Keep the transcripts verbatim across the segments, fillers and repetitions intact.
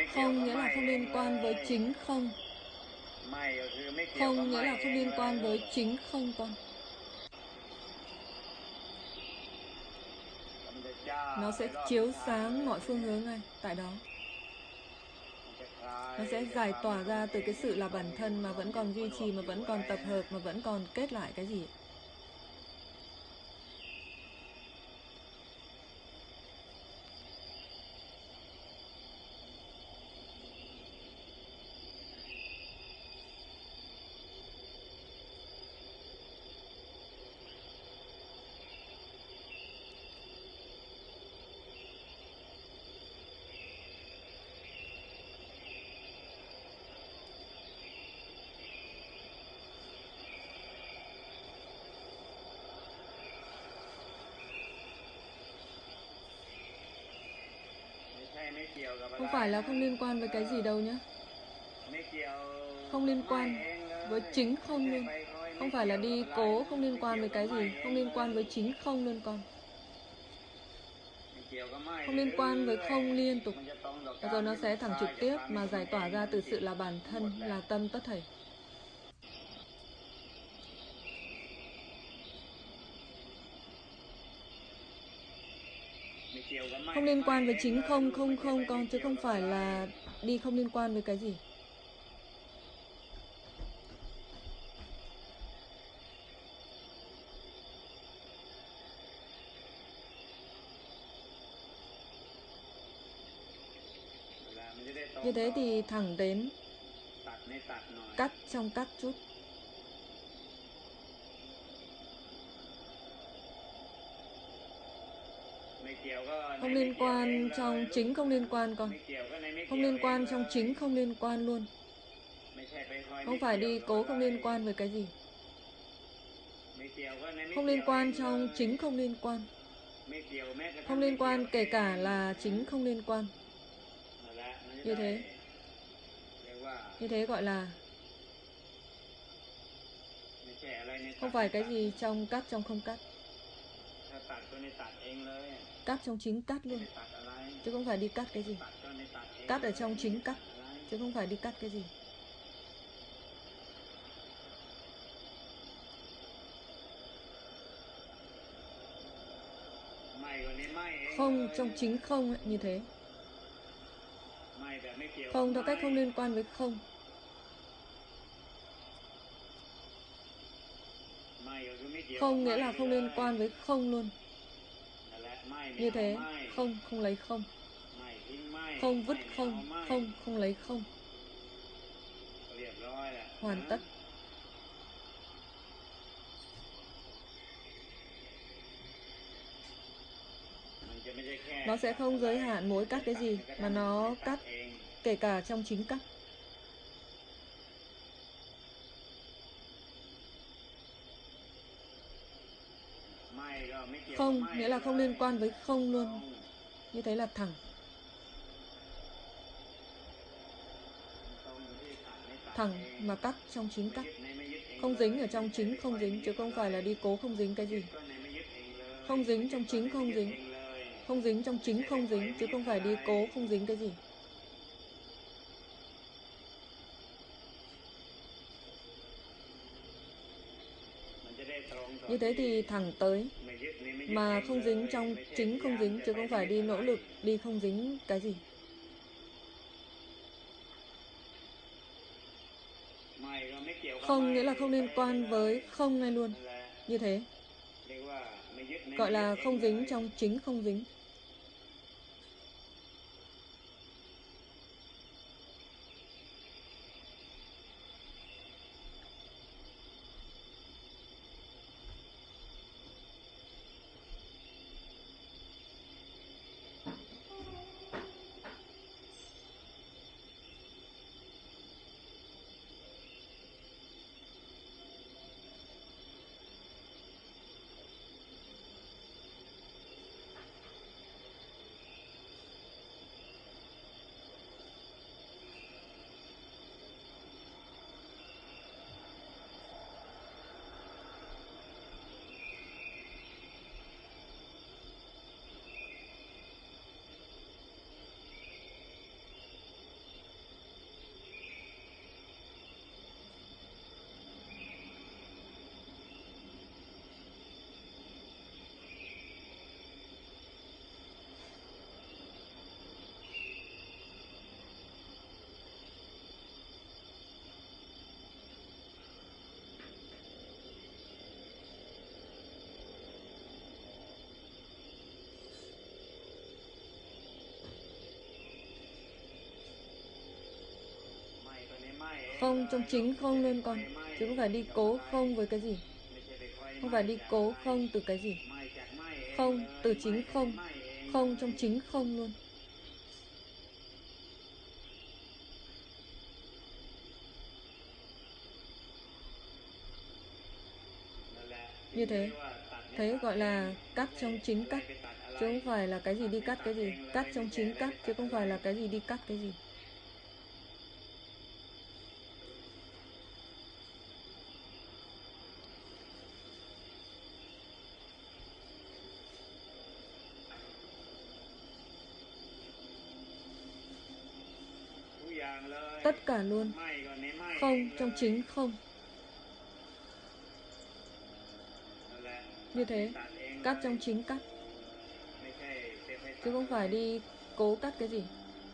Không nghĩa là không liên quan với chính không. Không nghĩa là không liên quan với chính không con. Nó sẽ chiếu sáng mọi phương hướng ngay tại đó. Nó sẽ giải tỏa ra từ cái sự là bản thân mà vẫn còn duy trì, mà vẫn còn tập hợp, mà vẫn còn kết lại cái gì. Không phải là không liên quan với cái gì đâu nhé. Không liên quan với chính không luôn. Không phải là đi cố không liên quan với cái gì. Không liên quan với chính không luôn con. Không liên quan với không liên tục. Rồi nó sẽ thẳng trực tiếp mà giải tỏa ra từ sự là bản thân, là tâm tất thảy. Không liên quan với chính không, không không con, chứ không phải là đi không liên quan với cái gì. Như thế thì thẳng đến cắt trong cắt chút. Không liên quan trong chính không liên quan con. Không liên quan trong chính không liên quan luôn. Không phải đi cố không liên quan với cái gì. Không liên quan trong chính không liên quan. Không liên quan kể cả là chính không liên quan. Như thế. Như thế gọi là không phải cái gì trong cắt trong không cắt. Cắt trong chính cắt luôn. Chứ không phải đi cắt cái gì. Cắt ở trong chính cắt. Chứ không phải đi cắt cái gì. Không trong chính không ấy, như thế. Không theo cách không liên quan với không. Không nghĩa là không liên quan với không luôn. Như thế. Không, không lấy không. Không vứt không. Không, không lấy không. Hoàn tất. Nó sẽ không giới hạn mỗi cắt cái gì, mà nó cắt kể cả trong chính cắt. Không nghĩa là không liên quan với không luôn. Như thế là thẳng. Thẳng mà cắt trong chính cắt. Không dính ở trong chính không dính, chứ không phải là đi cố không dính cái gì. Không dính trong chính không dính. Không dính trong chính không dính, chứ không phải đi cố không dính cái gì. Như thế thì thẳng tới. Mà không dính trong chính không dính, chứ không phải đi nỗ lực đi không dính cái gì. Không nghĩa là không liên quan với không ngay luôn. Như thế. Gọi là không dính trong chính không dính. Không trong chính không luôn con, chứ không phải đi cố không với cái gì. Không phải đi cố không từ cái gì. Không từ chính không. Không trong chính không luôn. Như thế, thế gọi là cắt trong chính cắt, chứ không phải là cái gì đi cắt cái gì. Cắt trong chính cắt, chứ không phải là cái gì đi cắt cái gì. Tất cả luôn. Không trong chính không. Như thế, cắt trong chính cắt, chứ không phải đi cố cắt cái gì.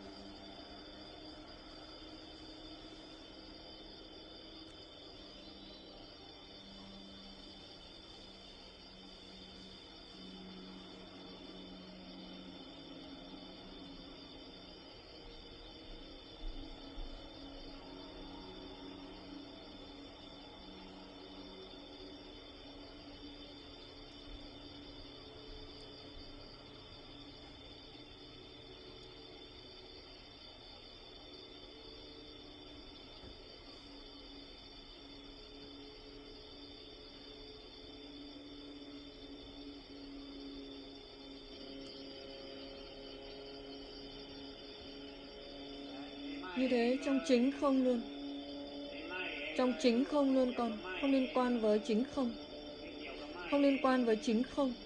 Như thế trong chính không luôn. Trong chính không luôn con. Không liên quan với chính không. Không liên quan với chính không.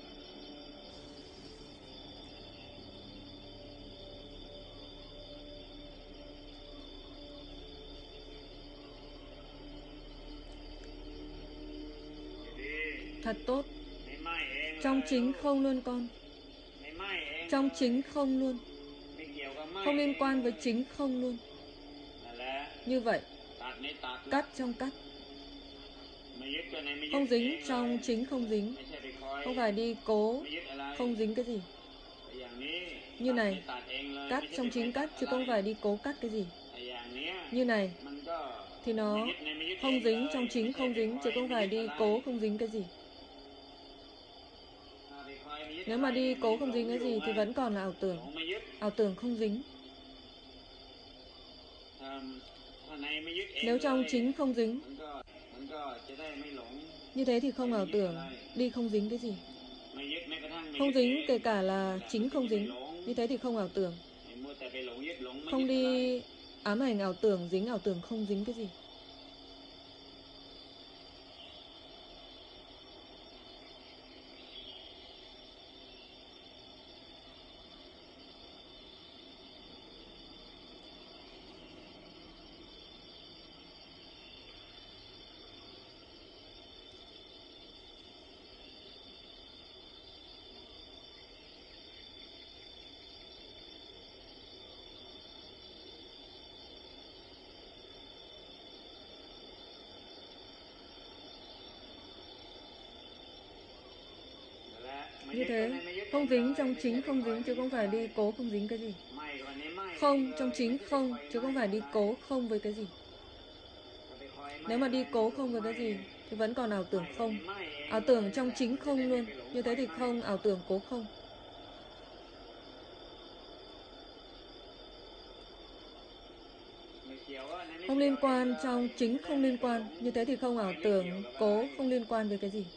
Thật tốt. Trong chính không luôn con. Trong chính không luôn. Không liên quan với chính không luôn. Như vậy, cắt trong cắt. Không dính trong chính không dính. Không phải đi cố không dính cái gì. Như này, cắt trong chính cắt, chứ không phải đi cố cắt cái gì. Như này, thì nó không dính trong chính không dính, chứ không phải đi cố không dính cái gì. Nếu mà đi cố không dính cái gì thì vẫn còn là ảo tưởng. Ảo tưởng không dính. Nếu trong chính không dính, như thế thì không ảo tưởng đi không dính cái gì. Không dính kể cả là chính không dính, như thế thì không ảo tưởng. Không đi ám ảnh ảo tưởng, dính ảo tưởng không dính cái gì. Như thế, không dính trong chính không dính, chứ không phải đi cố không dính cái gì. Không trong chính không, chứ không phải đi cố không với cái gì. Nếu mà đi cố không với cái gì thì vẫn còn ảo tưởng không. Ảo tưởng trong chính không luôn. Như thế thì không ảo tưởng cố không. Không liên quan trong chính không liên quan. Như thế thì không ảo tưởng cố không liên quan với cái gì.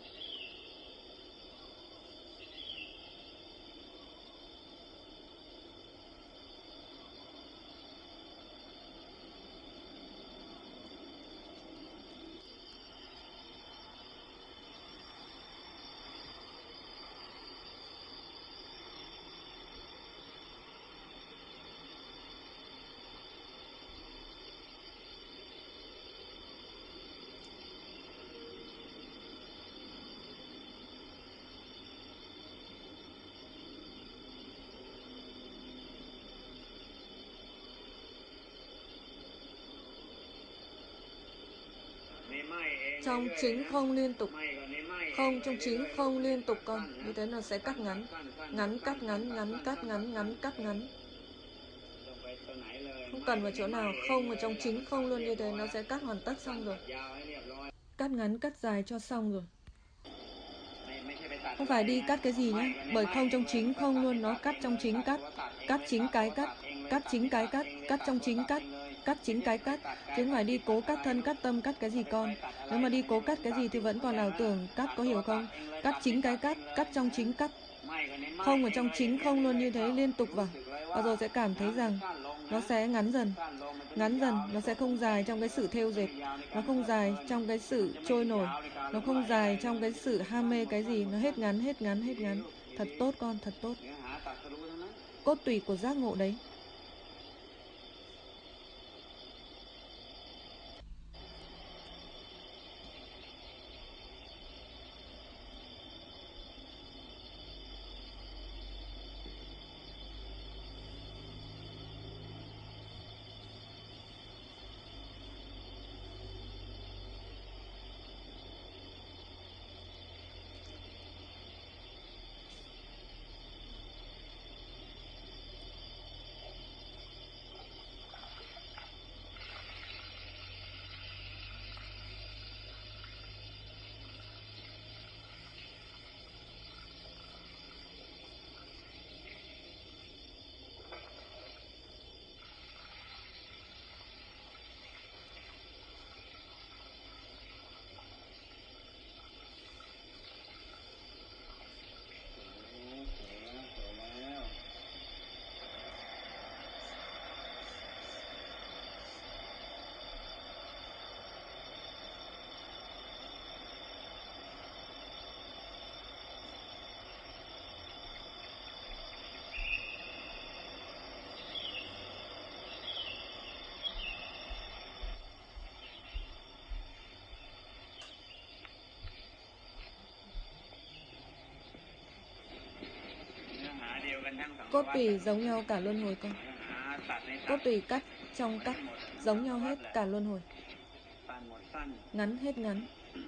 Trong chính không liên tục. Không trong chính không liên tục con. Như thế nó sẽ cắt ngắn. Ngắn cắt ngắn, ngắn cắt ngắn, ngắn cắt ngắn. Không cần vào chỗ nào. Không ở trong chính không luôn như thế, nó sẽ cắt hoàn tất xong rồi. Cắt ngắn, cắt dài cho xong rồi. Không phải đi cắt cái gì nhé. Bởi không trong chính không luôn, nó cắt trong chính cắt. Cắt chính cái cắt. Cắt chính cái cắt. Cắt trong chính cắt. Cắt chính cái cắt. Chứ không phải đi cố cắt thân, cắt tâm, cắt cái gì con. Nếu mà đi cố cắt cái gì thì vẫn còn ảo tưởng cắt, có hiểu không? Cắt chính cái cắt. Cắt trong chính cắt. Không ở trong chính không luôn như thế, liên tục vào. Và rồi sẽ cảm thấy rằng nó sẽ ngắn dần. Ngắn dần, nó sẽ không dài trong cái sự thêu dệt. Nó không dài trong cái sự trôi nổi. Nó không dài trong cái sự ham mê cái gì. Nó hết ngắn, hết ngắn, hết ngắn. Thật tốt con, thật tốt. Cốt tủy của giác ngộ đấy. Cốt tủy giống nhau cả luân hồi con. Cốt tủy cắt trong cắt giống nhau hết cả luân hồi. Ngắn hết ngắn.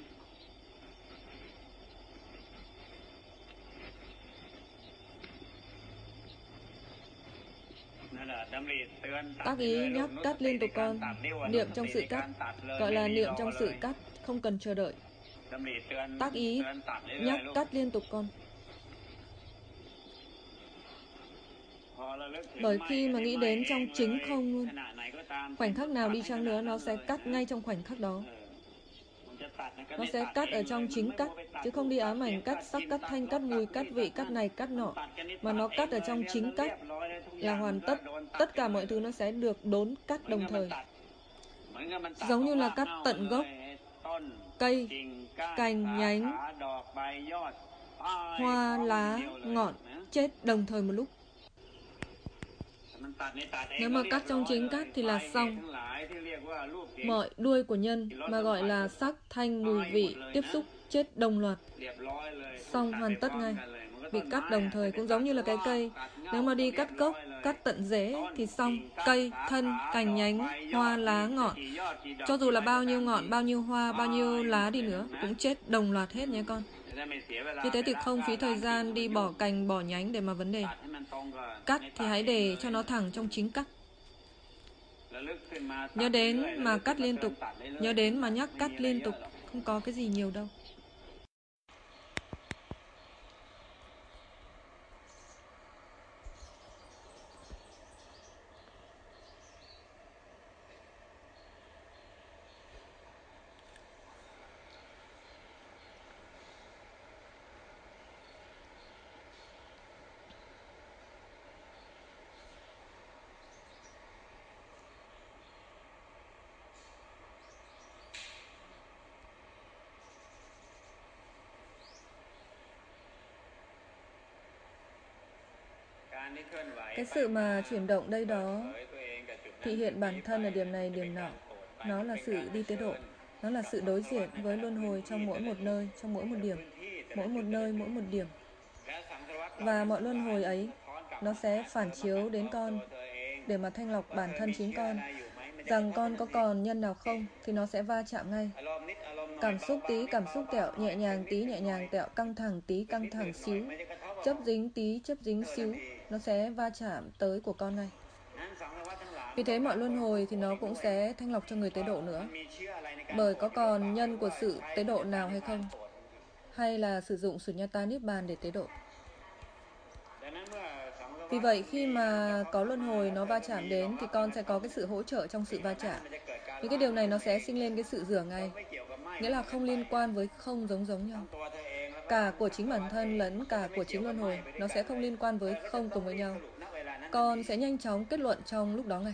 Tác ý nhắc cắt liên tục con. Niệm trong sự cắt, gọi là niệm trong sự cắt, không cần chờ đợi. Tác ý nhắc cắt liên tục con. Bởi khi mà nghĩ đến trong chính không luôn, khoảnh khắc nào đi chăng nữa nó sẽ cắt ngay trong khoảnh khắc đó. Nó sẽ cắt ở trong chính cắt, chứ không đi ám ảnh cắt sắc, cắt thanh, cắt mùi, cắt vị, cắt này, cắt nọ. Mà nó cắt ở trong chính cắt là hoàn tất. Tất cả mọi thứ nó sẽ được đốn cắt đồng thời. Giống như là cắt tận gốc, cây, cành, nhánh, hoa, lá, ngọn, chết đồng thời một lúc. Nếu mà cắt trong chính cắt thì là xong. Mọi đuôi của nhân mà gọi là sắc, thanh, mùi, vị, tiếp xúc, chết đồng loạt. Xong hoàn tất ngay. Bị cắt đồng thời cũng giống như là cái cây. Nếu mà đi cắt gốc, cắt tận rễ thì xong. Cây, thân, cành nhánh, hoa, lá, ngọn. Cho dù là bao nhiêu ngọn, bao nhiêu hoa, bao nhiêu lá đi nữa cũng chết đồng loạt hết nhé con. Như thế thì không phí thời gian đi bỏ cành, bỏ nhánh để mà vấn đề. Cắt thì hãy để cho nó thẳng trong chính cắt. Nhớ đến mà cắt liên tục. Nhớ đến mà nhắc cắt liên tục. Không có cái gì nhiều đâu. Cái sự mà chuyển động đây đó thị hiện bản thân ở điểm này, điểm nọ. Nó là sự đi tới độ. Nó là sự đối diện với luân hồi trong mỗi một nơi, trong mỗi một điểm. Mỗi một nơi, mỗi một điểm. Và mọi luân hồi ấy, nó sẽ phản chiếu đến con để mà thanh lọc bản thân chính con. Rằng con có còn nhân nào không thì nó sẽ va chạm ngay. Cảm xúc tí, cảm xúc tẹo, nhẹ nhàng tí, nhẹ nhàng tẹo, căng thẳng tí, căng thẳng xíu, chấp dính tí, chấp dính xíu, nó sẽ va chạm tới của con ngay. Vì thế mọi luân hồi thì nó cũng sẽ thanh lọc cho người tế độ nữa. Bởi có còn nhân của sự tế độ nào hay không? Hay là sử dụng Sunyata Niết Bàn để tế độ? Vì vậy khi mà có luân hồi nó va chạm đến thì con sẽ có cái sự hỗ trợ trong sự va chạm. Vì cái điều này nó sẽ sinh lên cái sự rửa ngay. Nghĩa là không liên quan với không giống giống nhau. Cả của chính bản thân lẫn cả của chính luân hồi nó sẽ không liên quan với không cùng với nhau. Con sẽ nhanh chóng kết luận trong lúc đó ngay.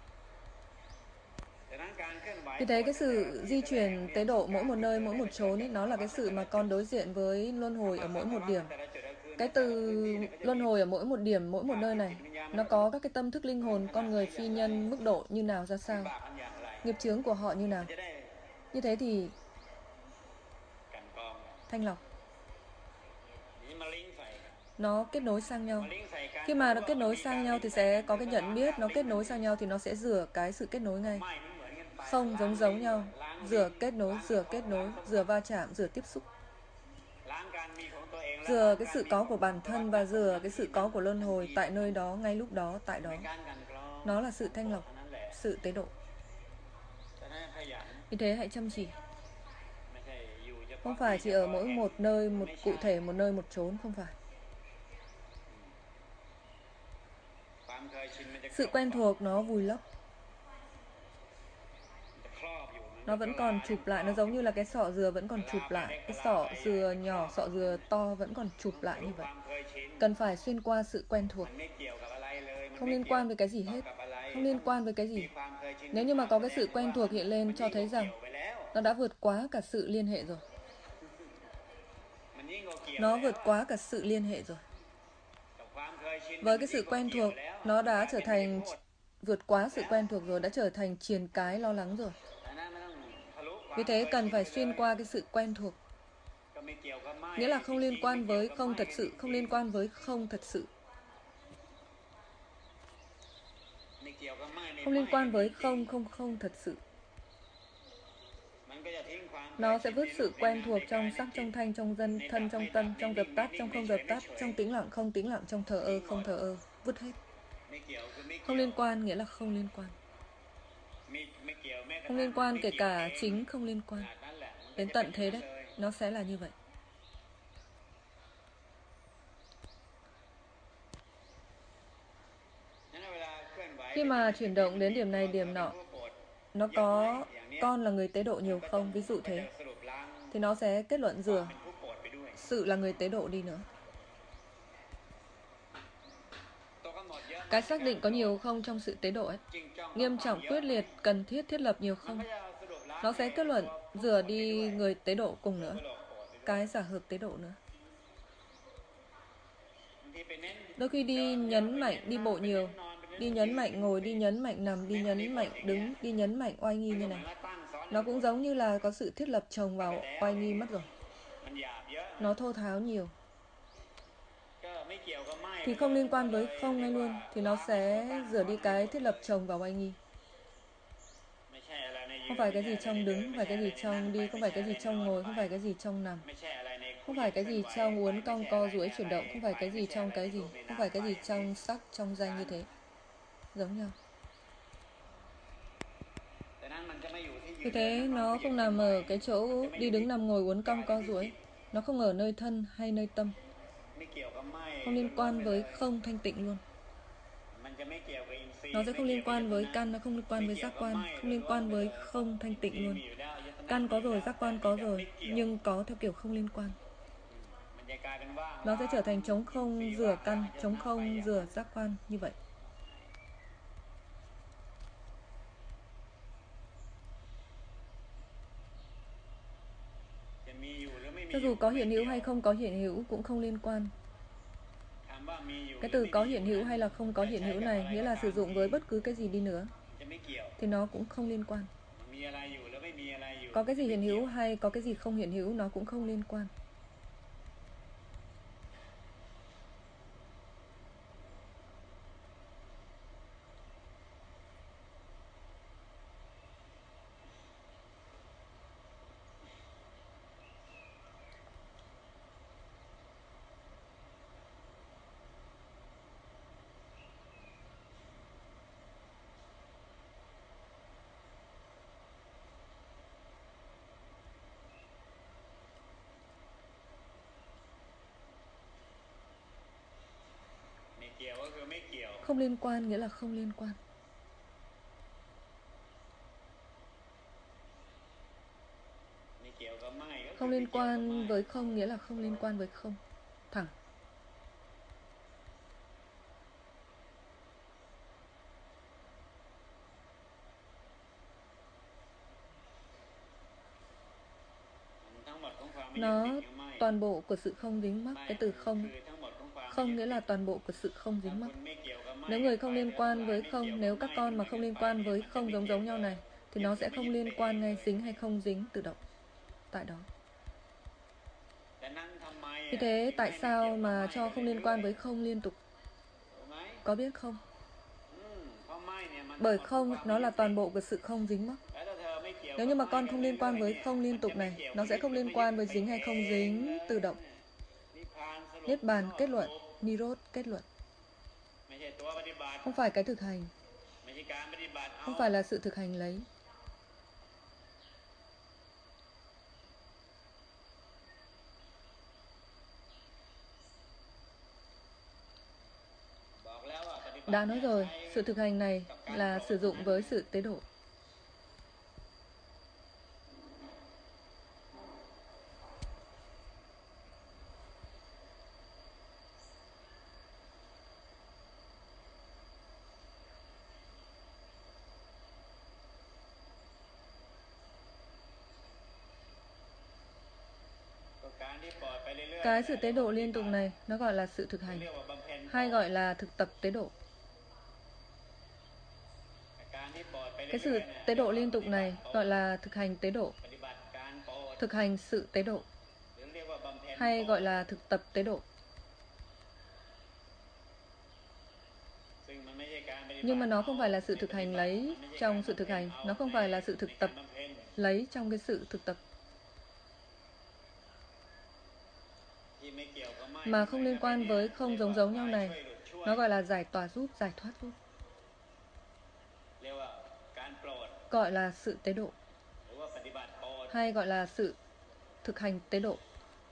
Vì thế cái sự di chuyển tế độ mỗi một nơi, mỗi một chốn ấy, nó là cái sự mà con đối diện với luân hồi ở mỗi một điểm. Cái từ luân hồi ở mỗi một điểm, mỗi một nơi này, nó có các cái tâm thức linh hồn con người phi nhân mức độ như nào ra sao, nghiệp chướng của họ như nào. Như thế thì thanh lọc, nó kết nối sang nhau. Khi mà nó kết nối sang nhau thì sẽ có cái nhận biết, nó kết nối sang nhau thì nó sẽ rửa cái sự kết nối ngay. Không giống giống nhau, rửa kết nối, rửa kết nối, rửa va chạm, rửa tiếp xúc. Rửa cái sự có của bản thân và rửa cái sự có của luân hồi tại nơi đó, ngay lúc đó, tại đó. Nó là sự thanh lọc, sự tế độ. Vì thế hãy chăm chỉ. Không phải chỉ ở mỗi một nơi, một cụ thể, một nơi, một chốn, không phải. Sự quen thuộc nó vùi lấp. Nó vẫn còn chụp lại, nó giống như là cái sọ dừa vẫn còn chụp lại. Cái sọ dừa nhỏ, sọ dừa to vẫn còn chụp lại như vậy. Cần phải xuyên qua sự quen thuộc. Không liên quan với cái gì hết. Không liên quan với cái gì. Nếu như mà có cái sự quen thuộc hiện lên cho thấy rằng nó đã vượt quá cả sự liên hệ rồi. Nó vượt quá cả sự liên hệ rồi. Với cái sự quen thuộc, nó đã trở thành vượt quá sự quen thuộc rồi, đã trở thành triền cái lo lắng rồi. Vì thế cần phải xuyên qua cái sự quen thuộc. Nghĩa là không liên quan với không thật sự, không liên quan với không thật sự. Không liên quan với không, không, không thật sự. Nó sẽ vứt sự quen thuộc trong sắc, trong thanh, trong dân, thân, trong tâm, trong dập tắt, trong không dập tắt, trong tĩnh lặng, không tĩnh lặng, trong thờ ơ, không thờ ơ. Vứt hết. Không liên quan nghĩa là không liên quan. Không liên quan kể cả chính không liên quan. Đến tận thế đấy, nó sẽ là như vậy. Khi mà chuyển động đến điểm này, điểm nọ, nó có con là người tế độ nhiều không, ví dụ thế, thì nó sẽ kết luận rửa sự là người tế độ đi nữa. Cái xác định có nhiều không trong sự tế độ ấy, nghiêm trọng, quyết liệt, cần thiết, thiết lập nhiều không, nó sẽ kết luận rửa đi người tế độ cùng nữa, cái giả hợp tế độ nữa. Đôi khi đi nhấn mạnh, đi bộ nhiều, đi nhấn mạnh ngồi, đi nhấn mạnh nằm, đi nhấn mạnh đứng, đi nhấn mạnh oai nghi như này. Nó cũng giống như là có sự thiết lập chồng vào oai nghi mất rồi. Nó thô tháo nhiều. Thì không liên quan với không ngay luôn, thì nó sẽ rửa đi cái thiết lập chồng vào oai nghi. Không phải cái gì trong đứng, không phải cái gì trong đi, không phải cái gì trong ngồi, không phải cái gì trong nằm, không phải cái gì trong uốn cong co duỗi chuyển động, không phải cái gì trong cái gì, không phải cái gì trong sắc, trong danh như thế. Giống nhau. Vì thế nó không nằm ở cái chỗ đi đứng nằm ngồi uốn cong co duỗi. Nó không ở nơi thân hay nơi tâm. Không liên quan với không thanh tịnh luôn. Nó sẽ không liên quan với căn, nó không liên quan với giác quan, không liên quan với không thanh tịnh luôn. Căn có rồi, giác quan có rồi, nhưng có theo kiểu không liên quan. Nó sẽ trở thành trống không rửa căn, trống không rửa giác quan như vậy. Cho dù có hiện hữu hay không có hiện hữu cũng không liên quan. Cái từ có hiện hữu hay là không có hiện hữu này nghĩa là sử dụng với bất cứ cái gì đi nữa thì nó cũng không liên quan. Có cái gì hiện hữu hay có cái gì không hiện hữu nó cũng không liên quan. Không liên quan nghĩa là không liên quan. Không liên quan với không nghĩa là không liên quan với không. Thẳng. Nó toàn bộ của sự không dính mắc. Cái từ không Không nghĩa là toàn bộ của sự không dính mắc. Nếu người không liên quan với không, nếu các con mà không liên quan với không giống giống nhau này, thì nó sẽ không liên quan ngay dính hay không dính tự động tại đó. Vì thế tại sao mà cho không liên quan với không liên tục? Có biết không? Bởi không nó là toàn bộ của sự không dính mắc. Nếu như mà con không liên quan với không liên tục này, nó sẽ không liên quan với dính hay không dính tự động. Niết bàn kết luận, Nirod kết luận. Không phải cái thực hành, không phải là sự thực hành lấy. Đã nói rồi, sự thực hành này là sử dụng với sự tế độ. Cái sự tế độ liên tục này nó gọi là sự thực hành, hay gọi là thực tập tế độ. Cái sự tế độ liên tục này gọi là thực hành tế độ, thực hành sự tế độ, hay gọi là thực tập tế độ. Nhưng mà nó không phải là sự thực hành lấy trong sự thực hành, nó không phải là sự thực tập lấy trong cái sự thực tập. Mà không liên quan với không giống giống nhau này, nó gọi là giải tỏa giúp, giải thoát giúp, gọi là sự tế độ, hay gọi là sự thực hành tế độ.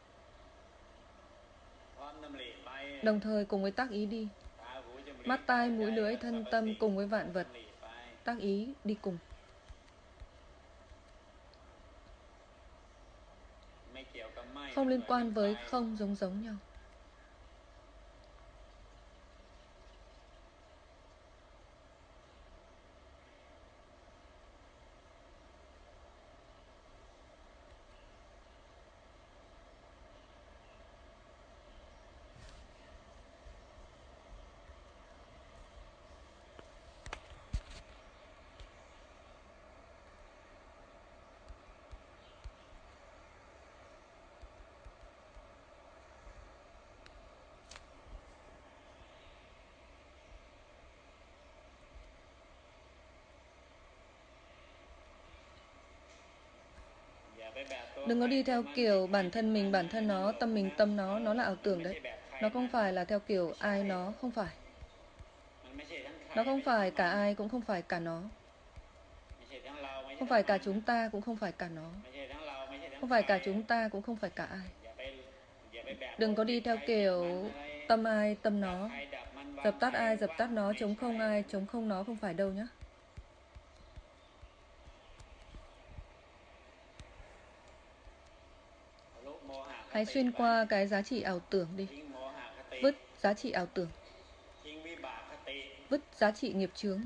Đồng thời cùng với tác ý đi, mắt tai mũi lưỡi thân tâm cùng với vạn vật, tác ý đi cùng. Không liên quan với không giống giống nhau. Đừng có đi theo kiểu bản thân mình, bản thân nó, tâm mình, tâm nó, nó là ảo tưởng đấy. Nó không phải là theo kiểu ai nó, không phải. Nó không phải cả ai, cũng không phải cả nó. Không phải cả chúng ta, cũng không phải cả nó. Không phải cả chúng ta, cũng không phải cả ai. Đừng có đi theo kiểu tâm ai, tâm nó, dập tắt ai, dập tắt nó, chống không ai, chống không nó, không phải đâu nhé. Hãy xuyên qua cái giá trị ảo tưởng đi. Vứt giá trị ảo tưởng, vứt giá trị nghiệp chướng.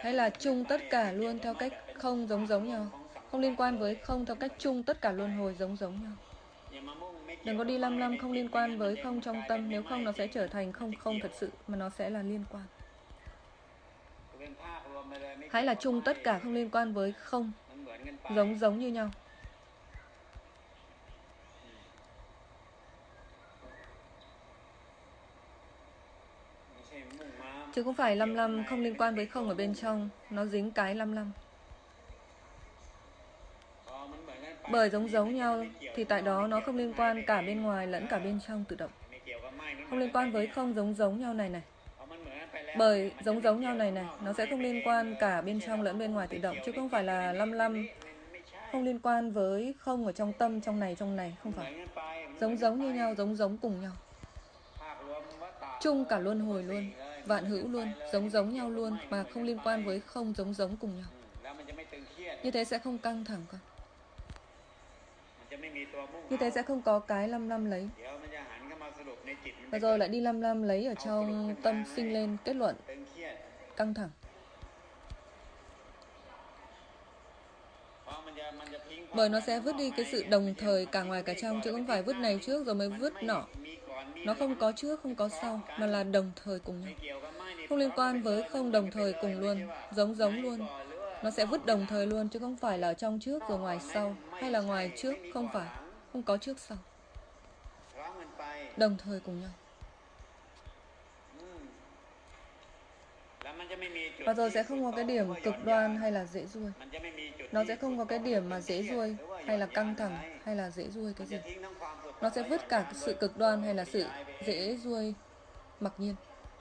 hay là chung tất cả luôn theo cách không giống giống nhau, không liên quan với không theo cách chung tất cả luân hồi giống giống nhau. Đừng có đi lăm lăm không liên quan với không trong tâm, nếu không nó sẽ trở thành không không thật sự, mà nó sẽ là liên quan. Hãy là chung tất cả không liên quan với không, giống giống như nhau. Chứ không phải lăm lăm không liên quan với không ở bên trong, nó dính cái lăm lăm. Bởi giống giống nhau thì tại đó nó không liên quan cả bên ngoài lẫn cả bên trong tự động. Không liên quan với không giống giống nhau này này. Bởi giống giống nhau này này, nó sẽ không liên quan cả bên trong lẫn bên ngoài tự động, chứ không phải là lăm lăm không liên quan với không ở trong tâm, trong này, trong này, không phải. Giống giống như nhau, giống giống cùng nhau. Chung cả luân hồi luôn, vạn hữu luôn, giống giống nhau luôn, mà không liên quan với không giống giống cùng nhau. Như thế sẽ không căng thẳng con. Như thế sẽ không có cái lăm lăm lấy. Và rồi lại đi lăm lăm lấy ở trong tâm sinh lên kết luận căng thẳng. Bởi nó sẽ vứt đi cái sự đồng thời cả ngoài cả trong, chứ không phải vứt này trước rồi mới vứt nọ. Nó không có trước, không có sau, mà là đồng thời cùng nhau. Không liên quan với không đồng thời cùng luôn, giống giống luôn. Nó sẽ vứt đồng thời luôn, chứ không phải là ở trong trước rồi ngoài sau, hay là ngoài trước, không phải. Không có trước sau. Đồng thời cùng nhau. Và rồi sẽ không có cái điểm cực đoan hay là dễ ruồi. Nó sẽ không có cái điểm mà dễ ruồi hay là căng thẳng hay là dễ ruồi cái gì. Nó sẽ vứt cả sự cực đoan hay là sự dễ ruồi mặc nhiên.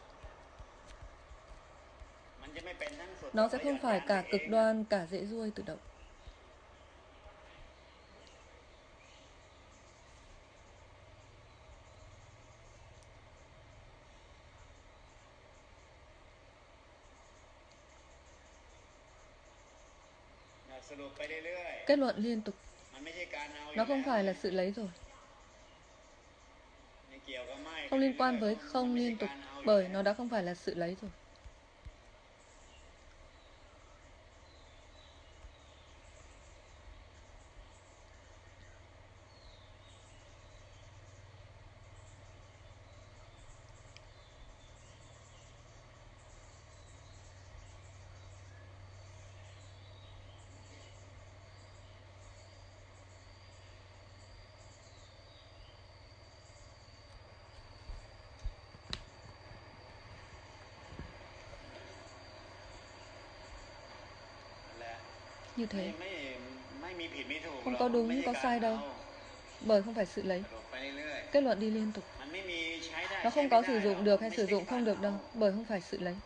Nó sẽ không phải cả cực đoan cả dễ ruồi tự động. Kết luận liên tục. Nó không phải là sự lấy rồi. Không liên quan với không liên tục, bởi nó đã không phải là sự lấy rồi. Như thế. Không có đúng, có sai đâu. Bởi không phải sự lấy. Kết luận đi liên tục. Nó không có sử dụng được hay sử dụng không được đâu, bởi không phải sự lấy.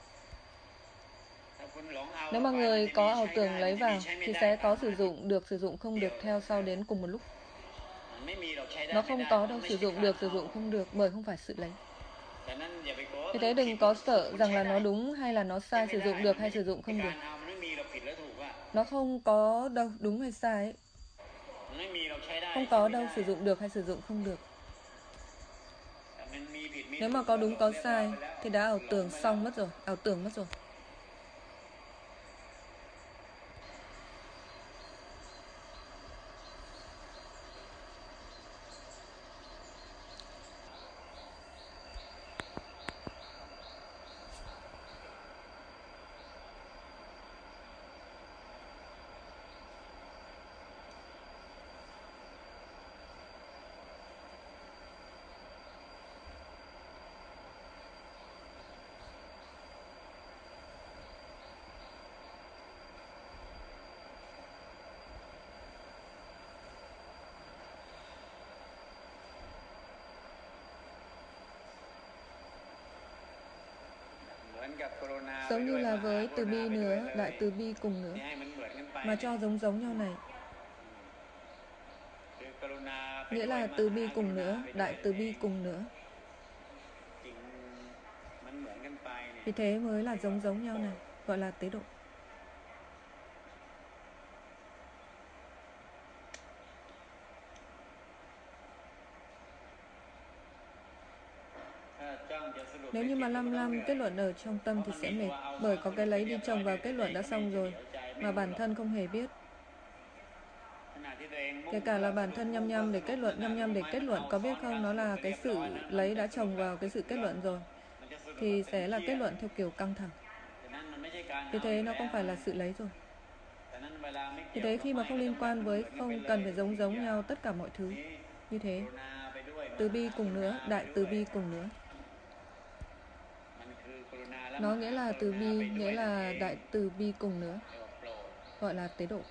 Nếu mà người có ảo tưởng lấy vào thì sẽ có sử dụng được, sử dụng không được theo sau đến cùng một lúc. Nó không có đâu sử dụng được, sử dụng không được, bởi không phải sự lấy. Vì thế đừng có sợ rằng là nó đúng hay là nó sai, sử dụng được hay sử dụng không được. Nó không có đâu đúng hay sai ấy. Không có đâu sử dụng được hay sử dụng không được. Nếu mà có đúng có sai thì đã ảo tưởng xong mất rồi, ảo tưởng mất rồi. Giống như là với từ bi nữa, đại từ bi cùng nữa, mà cho giống giống nhau này. Nghĩa là từ bi cùng nữa, đại từ bi cùng nữa. Vì thế mới là giống giống nhau này, gọi là tế độ. Nếu như mà lăm lăm kết luận ở trong tâm thì sẽ mệt, bởi có cái lấy đi chồng vào kết luận đã xong rồi, mà bản thân không hề biết. Kể cả là bản thân nhăm nhăm để kết luận, nhăm nhăm để kết luận, có biết không, nó là cái sự lấy đã chồng vào cái sự kết luận rồi, thì sẽ là kết luận theo kiểu căng thẳng. Vì thế nó không phải là sự lấy rồi. Vì thế khi mà không liên quan với không cần phải giống giống nhau tất cả mọi thứ. Như thế, từ bi cùng nữa, đại từ bi cùng nữa. Nó nghĩa là từ bi, nghĩa là đại từ bi cùng nữa, gọi là tế độ.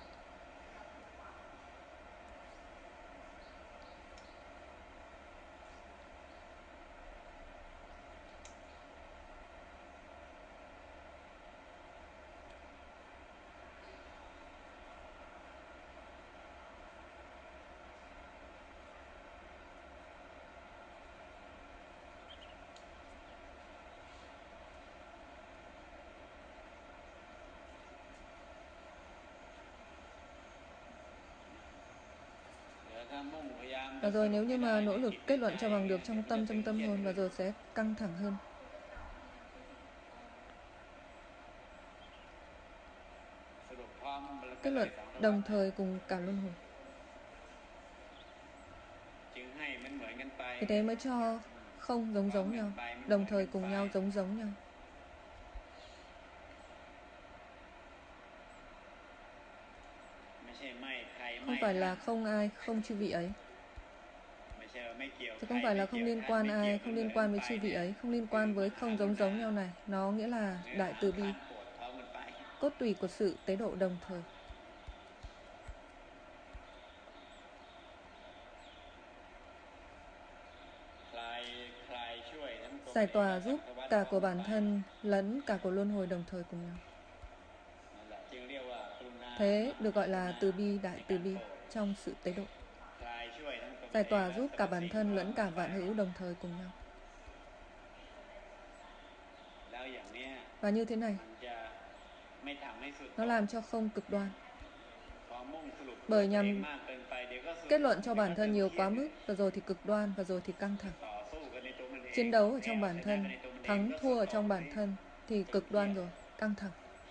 Và rồi nếu như mà nỗ lực kết luận cho bằng được trong tâm, trong tâm hồn, và rồi sẽ căng thẳng hơn. Kết luận đồng thời cùng cả luân hồi. Vì thế mới cho không giống giống nhau, đồng thời cùng nhau giống giống nhau. Không phải là không ai, không chư vị ấy. Chứ không phải là không liên quan ai, không liên quan với chư vị ấy, không liên quan với không giống giống nhau này. Nó nghĩa là đại từ bi, cốt tủy của sự tế độ đồng thời. Giải tỏa giúp cả của bản thân lẫn cả của luân hồi đồng thời cùng nhau. Thế được gọi là từ bi, đại từ bi trong sự tế độ. Giải tỏa giúp cả bản thân lẫn cả vạn hữu đồng thời cùng nhau. Và như thế này, nó làm cho không cực đoan. Bởi nhằm kết luận cho bản thân nhiều quá mức, và rồi thì cực đoan, và rồi thì căng thẳng. Chiến đấu ở trong bản thân, thắng thua ở trong bản thân thì cực đoan rồi, căng thẳng.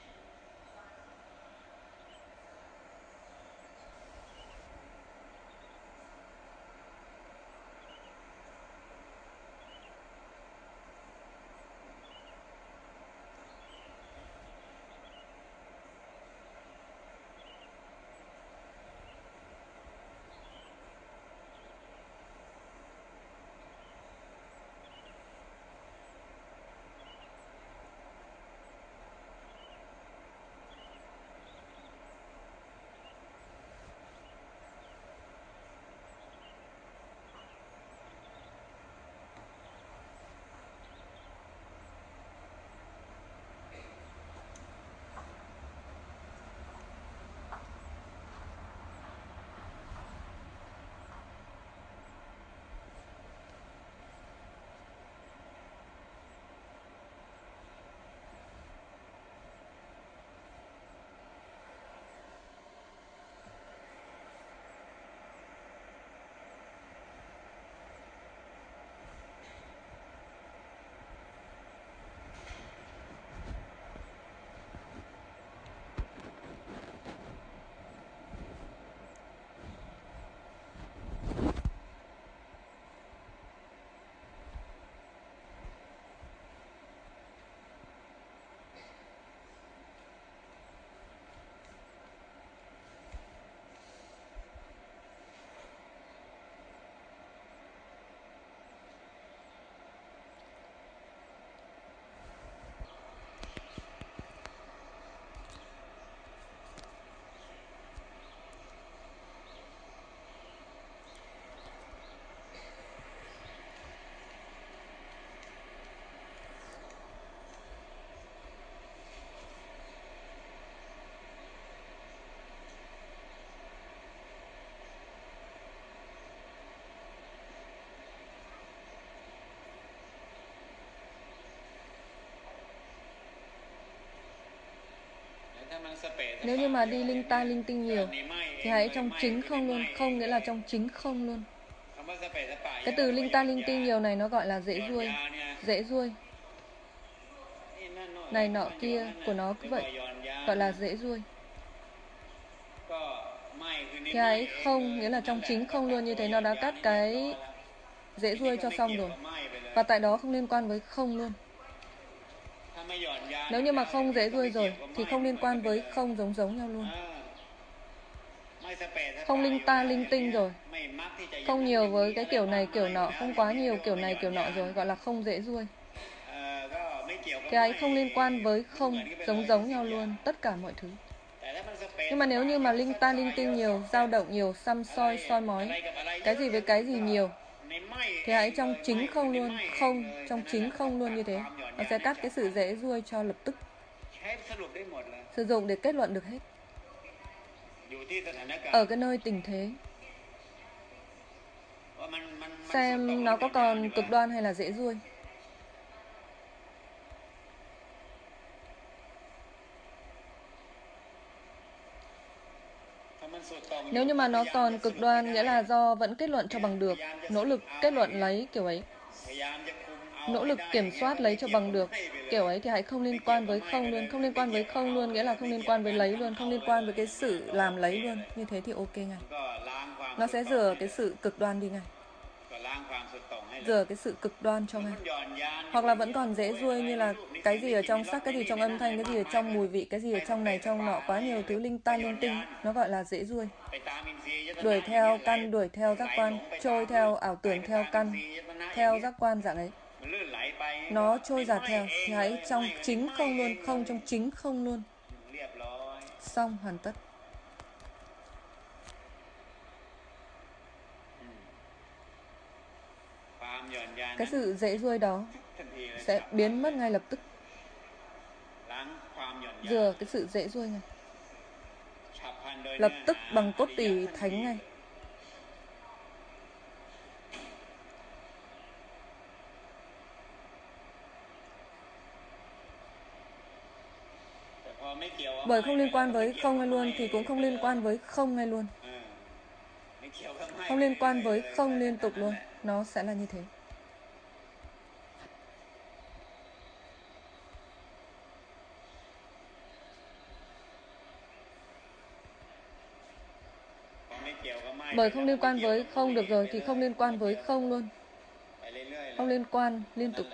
Nếu như mà đi linh tai linh tinh nhiều thì hãy trong chính không luôn, không nghĩa là trong chính không luôn. Cái từ linh ta linh tinh nhiều này nó gọi là dễ ruôi. Dễ ruôi này nọ kia của nó cứ vậy, gọi là dễ ruôi. Cái ấy không nghĩa là trong chính không luôn, như thế nó đã cắt cái dễ ruôi cho xong rồi, và tại đó không liên quan với không luôn. Nếu như mà không dễ ruôi rồi thì không liên quan với không giống giống nhau luôn. Không linh ta linh tinh rồi, không nhiều với cái kiểu này kiểu nọ, không quá nhiều kiểu này kiểu nọ rồi, gọi là không dễ ruôi. Cái ấy không liên quan với không giống giống nhau luôn, tất cả mọi thứ. Nhưng mà nếu như mà linh ta linh tinh nhiều, dao động nhiều, xăm soi, soi mói, cái gì với cái gì nhiều, thì hãy trong chính không luôn, không, trong chính không luôn như thế, nó sẽ cắt cái sự dễ ruôi cho lập tức. Sử dụng để kết luận được hết. Ở cái nơi tình thế, xem nó có còn cực đoan hay là dễ ruôi. Nếu như mà nó còn cực đoan, nghĩa là do vẫn kết luận cho bằng được, nỗ lực kết luận lấy kiểu ấy, nỗ lực kiểm soát lấy cho bằng được kiểu ấy, thì hãy không liên quan với không luôn. Không liên quan với không luôn nghĩa là không liên quan với lấy luôn, không liên quan với cái sự làm lấy luôn. Như thế thì ok ngay. Nó sẽ rửa cái sự cực đoan đi ngay, rửa cái sự cực đoan cho ngay. Hoặc là vẫn còn dễ ruôi, như là cái gì ở trong sắc, cái gì trong âm thanh, cái gì ở trong mùi vị, cái gì ở trong này trong nọ, quá nhiều thứ linh ta linh tinh, nó gọi là dễ ruôi. Đuổi theo căn, đuổi theo giác quan, trôi theo ảo tưởng, theo căn, theo giác quan dạng ấy, nó trôi dạt theo, thì hãy trong chính không luôn, không trong chính không luôn. Xong, hoàn tất. Cái sự dễ ruôi đó sẽ biến mất ngay lập tức. Rửa cái sự dễ ruôi này lập tức bằng cốt tỳ thánh ngay. Bởi không liên quan với không ngay luôn thì cũng không liên quan với không ngay luôn. Không liên quan với không liên tục luôn, nó sẽ là như thế. Bởi không liên quan với không được rồi thì không liên quan với không luôn. Không liên quan liên tục.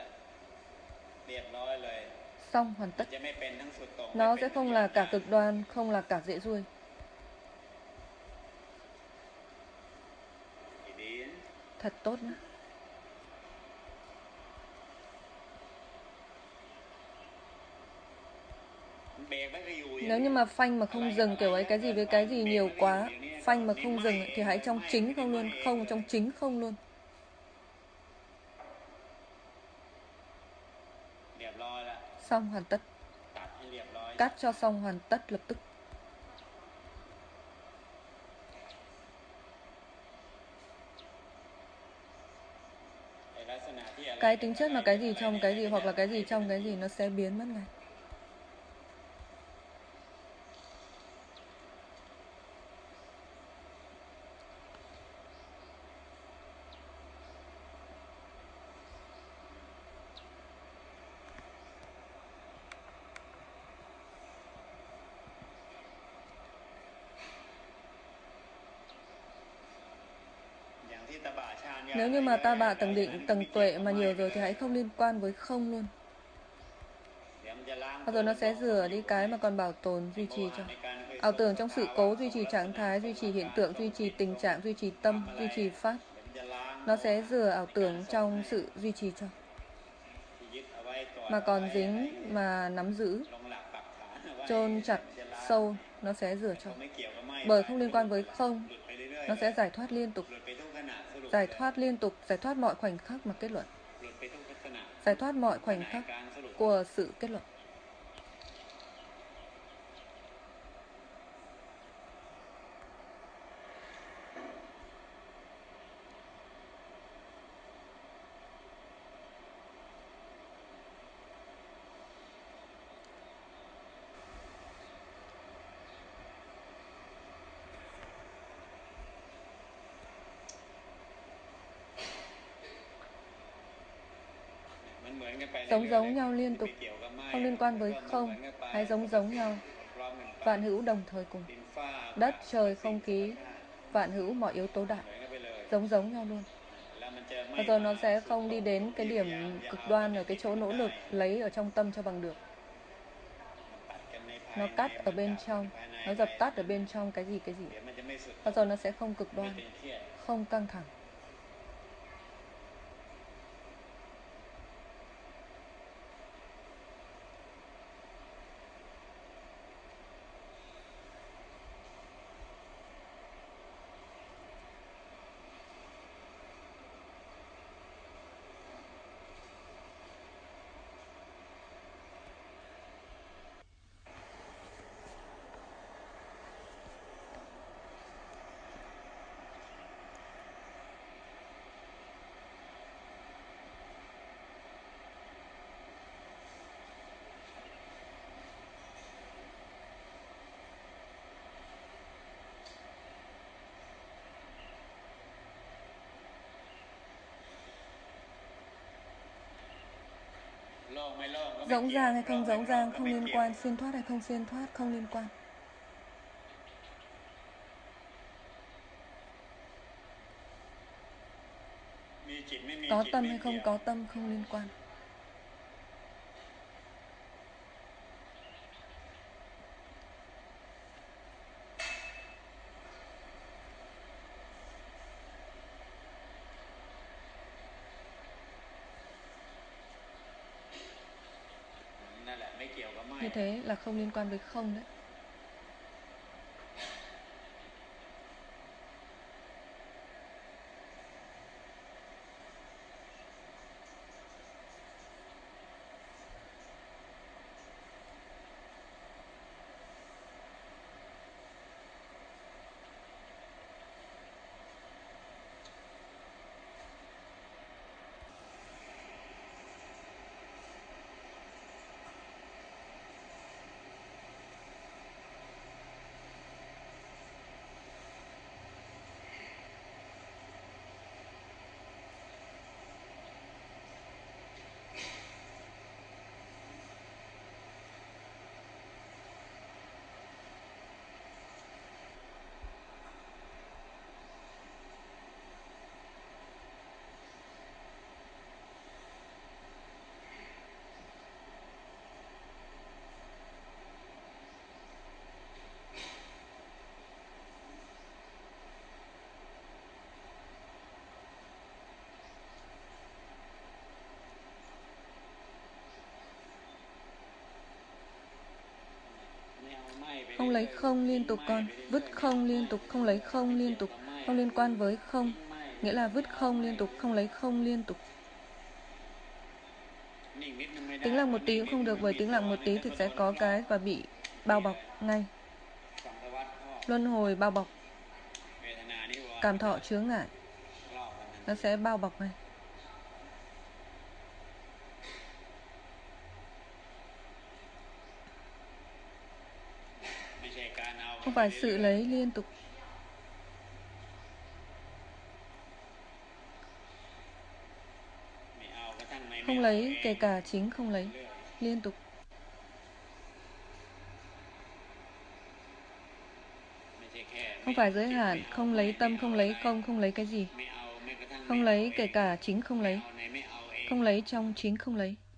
Xong, hoàn tất. Nó sẽ không là cả cực đoan, không là cả dễ ruôi. Thật tốt nhé. Nếu như mà phanh mà không dừng kiểu ấy, cái gì với cái gì nhiều quá, phanh mà không dừng thì hãy trong chính không luôn, không trong chính không luôn. Xong, hoàn tất. Cắt cho xong, hoàn tất lập tức. Cái tính chất mà cái gì trong cái gì hoặc là cái gì trong cái gì nó sẽ biến mất ngay. Nếu như mà ta bạ tầng định, tầng tuệ mà nhiều rồi thì hãy không liên quan với không luôn. Và rồi nó sẽ rửa đi cái mà còn bảo tồn, duy trì cho. Ảo tưởng trong sự cố, duy trì trạng thái, duy trì hiện tượng, duy trì tình trạng, duy trì tâm, duy trì pháp. Nó sẽ rửa ảo tưởng trong sự duy trì cho. Mà còn dính mà nắm giữ, chôn chặt sâu, nó sẽ rửa cho. Bởi không liên quan với không, nó sẽ giải thoát liên tục. Giải thoát liên tục, giải thoát mọi khoảnh khắc mà kết luận. Giải thoát mọi khoảnh khắc của sự kết luận. Giống giống nhau liên tục, không liên quan với không, hay giống giống nhau, vạn hữu đồng thời cùng. Đất, trời, không khí, vạn hữu mọi yếu tố đại, giống giống nhau luôn. Và rồi nó sẽ không đi đến cái điểm cực đoan ở cái chỗ nỗ lực lấy ở trong tâm cho bằng được. Nó cắt ở bên trong, nó dập tắt ở bên trong cái gì cái gì. Và rồi nó sẽ không cực đoan, không căng thẳng. Rỗng ràng hay không rỗng ràng không liên quan, xuyên thoát hay không xuyên thoát không liên quan. Có tâm hay không có tâm không liên quan. Như thế là không liên quan với không đấy. Không lấy không liên tục con, vứt không liên tục, không lấy không liên tục, không liên quan với không, nghĩa là vứt không liên tục, không lấy không liên tục. Tĩnh lặng một tí cũng không được, bởi tĩnh lặng một tí thì sẽ có cái và bị bao bọc ngay. Luân hồi bao bọc, cảm thọ chướng ngại, nó sẽ bao bọc ngay. Không phải sự lấy liên tục. Không lấy, kể cả chính không lấy, liên tục. Không phải giới hạn, không lấy tâm, không lấy không, không lấy cái gì. Không lấy, kể cả chính không lấy. Không lấy trong chính không lấy.